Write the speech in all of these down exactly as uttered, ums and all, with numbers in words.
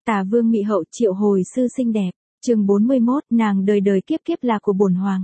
Tà vương mị hậu triệu hồi sư xinh đẹp, chương bốn mươi mốt, nàng đời đời kiếp kiếp là của bổn hoàng.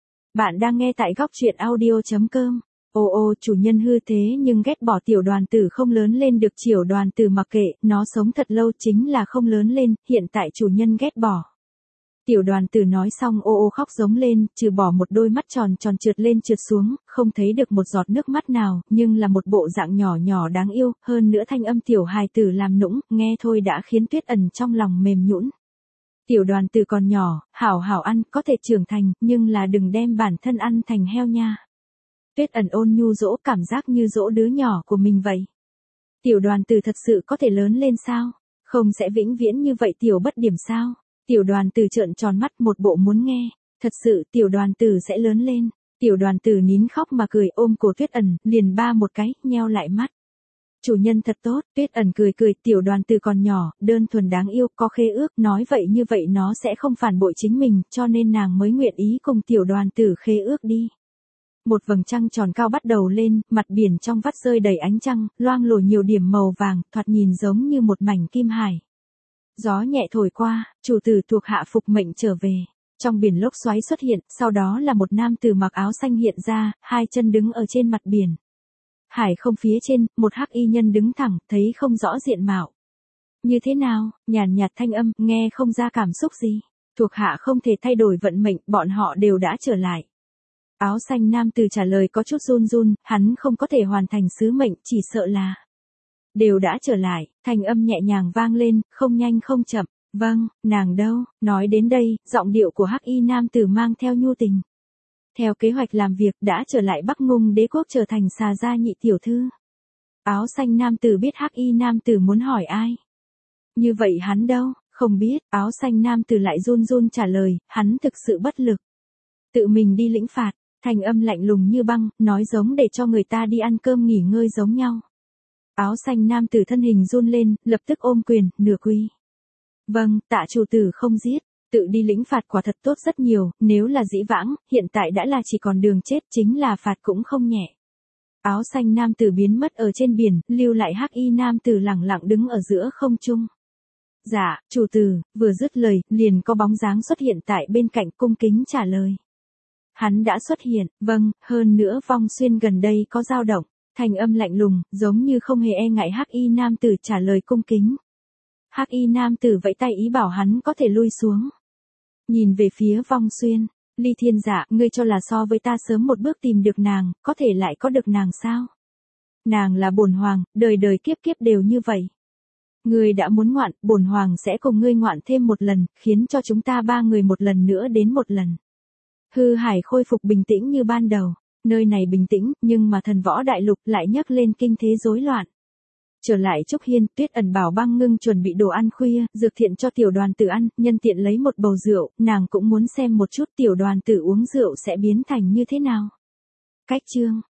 Bạn đang nghe tại góc truyện audio.com. Ô ô, chủ nhân hư thế nhưng ghét bỏ tiểu đoàn tử không lớn lên được, Tiểu đoàn tử mặc kệ, nó sống thật lâu chính là không lớn lên, hiện tại chủ nhân ghét bỏ. Tiểu đoàn tử nói xong ô ô khóc giống lên, trừ bỏ một đôi mắt tròn tròn trượt lên trượt xuống, không thấy được một giọt nước mắt nào, nhưng là một bộ dạng nhỏ nhỏ đáng yêu, hơn nữa thanh âm tiểu hài tử làm nũng, nghe thôi đã khiến Tuyết Ẩn trong lòng mềm nhũn. Tiểu đoàn tử còn nhỏ, hảo hảo ăn, có thể trưởng thành, nhưng là đừng đem bản thân ăn thành heo nha. Tuyết Ẩn ôn nhu dỗ, cảm giác như dỗ đứa nhỏ của mình vậy. Tiểu đoàn tử thật sự có thể lớn lên sao? Không sẽ vĩnh viễn như vậy tiểu bất điểm sao? Tiểu đoàn tử trợn tròn mắt một bộ muốn nghe. Thật sự tiểu đoàn tử sẽ lớn lên. Tiểu đoàn tử nín khóc mà cười, ôm cổ Tuyết Ẩn, liền ba một cái, nheo lại mắt. Chủ nhân thật tốt, Tuyết Ẩn cười cười, tiểu đoàn tử còn nhỏ, đơn thuần đáng yêu, có khế ước, nói vậy như vậy nó sẽ không phản bội chính mình, cho nên nàng mới nguyện ý cùng tiểu đoàn tử khế ước đi. Một vầng trăng tròn cao bắt đầu lên, mặt biển trong vắt rơi đầy ánh trăng, loang lổ nhiều điểm màu vàng, thoạt nhìn giống như một mảnh kim hải. Gió nhẹ thổi qua, chủ tử thuộc hạ phục mệnh trở về. Trong biển lốc xoáy xuất hiện, sau đó là một nam tử mặc áo xanh hiện ra, hai chân đứng ở trên mặt biển. Hải không phía trên, một hắc y nhân đứng thẳng, thấy không rõ diện mạo. Như thế nào, nhàn nhạt thanh âm, nghe không ra cảm xúc gì. Thuộc hạ không thể thay đổi vận mệnh, bọn họ đều đã trở lại. Áo xanh nam tử trả lời có chút run run, hắn không có thể hoàn thành sứ mệnh, chỉ sợ là đều đã trở lại, thanh âm nhẹ nhàng vang lên, không nhanh không chậm. Vâng, nàng đâu? Nói đến đây, giọng điệu của hắc y nam tử mang theo nhu tình. Theo kế hoạch làm việc đã trở lại Bắc Ngung đế quốc trở thành xà gia nhị tiểu thư. Áo xanh nam tử biết hắc y nam tử muốn hỏi ai. Như vậy hắn đâu? Không biết, áo xanh nam tử lại run run trả lời, hắn thực sự bất lực. Tự mình đi lĩnh phạt, thanh âm lạnh lùng như băng, nói giống để cho người ta đi ăn cơm nghỉ ngơi giống nhau. Áo xanh nam tử thân hình run lên, lập tức ôm quyền, nửa quy. Vâng, tạ chủ tử không giết. Tự đi lĩnh phạt quả thật tốt rất nhiều, nếu là dĩ vãng, hiện tại đã là chỉ còn đường chết, chính là phạt cũng không nhẹ. Áo xanh nam tử biến mất ở trên biển, lưu lại hắc y nam tử lẳng lặng đứng ở giữa không trung. Dạ, chủ tử, vừa dứt lời, liền có bóng dáng xuất hiện tại bên cạnh, cung kính trả lời. Hắn đã xuất hiện, vâng, hơn nữa vong xuyên gần đây có dao động, thanh âm lạnh lùng, giống như không hề e ngại hắc y nam tử trả lời cung kính. Hắc y nam tử vẫy tay ý bảo hắn có thể lui xuống. Nhìn về phía vong xuyên, Ly Thiên Dạ, ngươi cho là so với ta sớm một bước tìm được nàng, có thể lại có được nàng sao? Nàng là bổn hoàng, đời đời kiếp kiếp đều như vậy. Ngươi đã muốn ngoạn, bổn hoàng sẽ cùng ngươi ngoạn thêm một lần, khiến cho chúng ta ba người một lần nữa đến một lần. Hư hải khôi phục bình tĩnh như ban đầu, nơi này bình tĩnh, nhưng mà thần võ đại lục lại nhấc lên kinh thế rối loạn. Trở lại Trúc Hiên, Tuyết Ẩn bảo băng ngưng chuẩn bị đồ ăn khuya, dược thiện cho tiểu đoàn tử ăn, nhân tiện lấy một bầu rượu, nàng cũng muốn xem một chút tiểu đoàn tử uống rượu sẽ biến thành như thế nào. Cách chương